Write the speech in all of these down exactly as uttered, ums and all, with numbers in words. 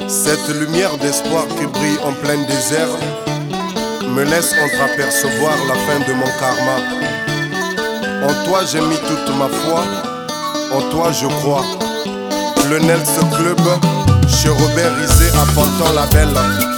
Cette lumière d'espoir qui brille en plein désert me laisse entreapercevoir la fin de mon karma. En toi j'ai mis toute ma foi, en toi je crois. Le Nels Club, chez Robert Rizé à Panton la Belle.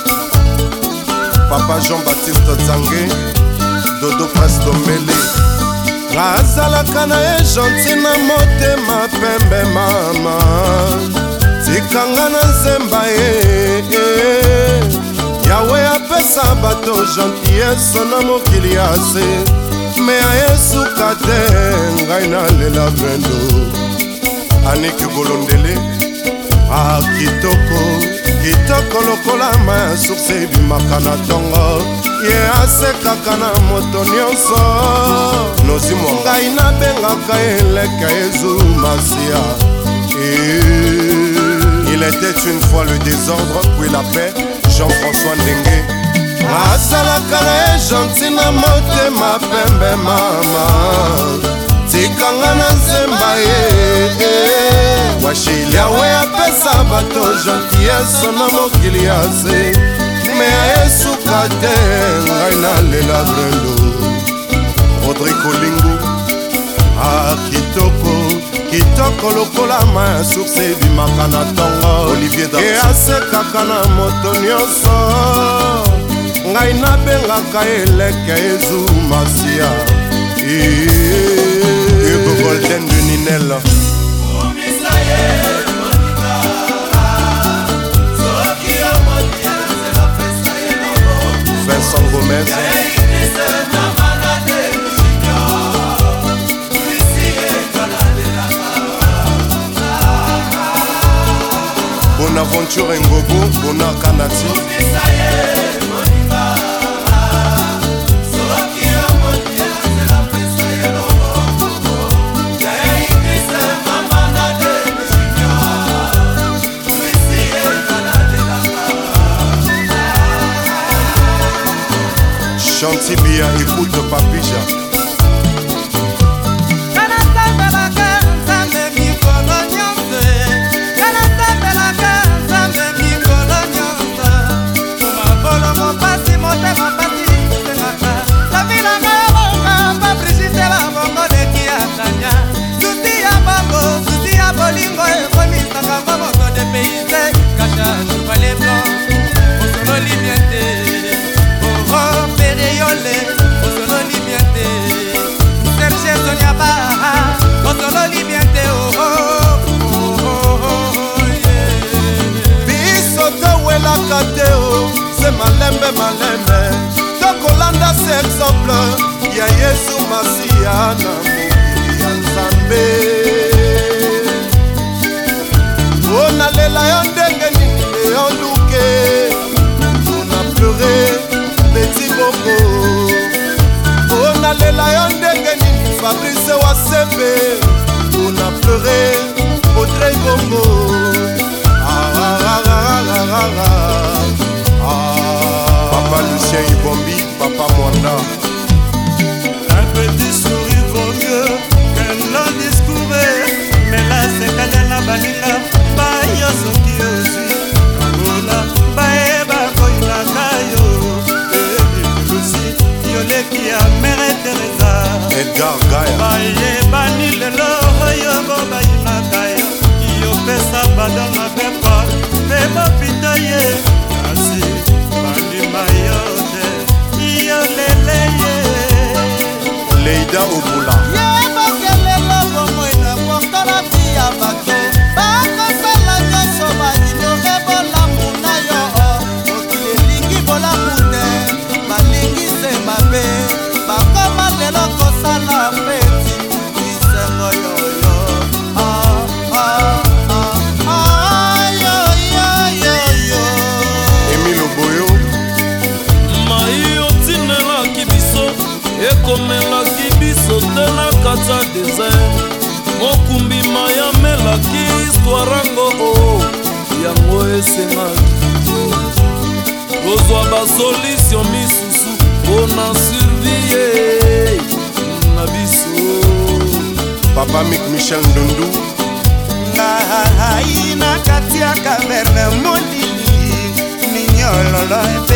Papa Jean-Baptiste Zangué, Dodo Prince Dombele. Razalaka na ye gentil na motema pembe mama, tikanga na nzemba ye. Yawe apesa bato gentillesse na mokili ya se, me ayesuka te ngai nalela brendo. Aniki Golondele, ah kitoko, kitoko lokola ma source bimaka na tongo. Ye asekaka na moto nyonso, nozimo ngai nabengaka eleka ezumasia. Il était une fois le désordre, puis la paix, Jean-François Ndengue. Asalaka na ye gentil na motema pembe mama, tikanga na nzemba ye. Washili Yawe apesa bato gentillesse na mokili ya se, me ayesuka te ngai nalela brendo. Rodrigo Lingu, ah kitoko, kitoko lokola ma source bimaka na tongo. Olivier Darcy, e asekaka na moto nyonso, ngai nabengaka eleka ezumasia. Hugo Golden de Ninel, Vincent Gomez, Bonaventure Ngogo, Bona Kanati, Chantibia, écoute Papija. C'est malembe malembe, tokolanda ce exemple ya Yesu Masia na mokili ya Nzambe. Ona lela yo ndenge nini yo luke, ona pleure petit Boko. Ona lela yo ndenge nini Fabrice Wasepe, ona pleure Audrey Bongo. Ah ah ah ah ah ah. Papa Lucien Ibombi, Papa Mwanda. Un petit sourire vaut mieux qu'un long discours. Mais là c'est Kanyana Baninga, Bayo Soki aussi. Kabola, Bae Bakoina Kayo. Et aussi, Yoleki a Mère Teresa. Edgar Gaya. Baye Bani Lelo, Yogo Baina Kayo. Yo pesa badama pepa, pepa pitaye. Asi, Bani Mayote, Yo Leleye. Leida Obula. Yeba kelelo bomo ina portala tia bato. Baka sala nyoso ba ignore bola muna yo. Okile lingi bola mune, balingi se mabe. Baka malelo kosala feti, isengo yo yo. Ah ah ah ah yo yo yo yo. Emile Boyo. Mayo tinela kibiso, ekomela kibiso tena kata désert. Mokumbi maya melaki histoire o yango esengaki. Kozwa ba solution misusu pona survie na biso. Papa Mick Michel Ndundu. Na haina kati ya kamerne molili la la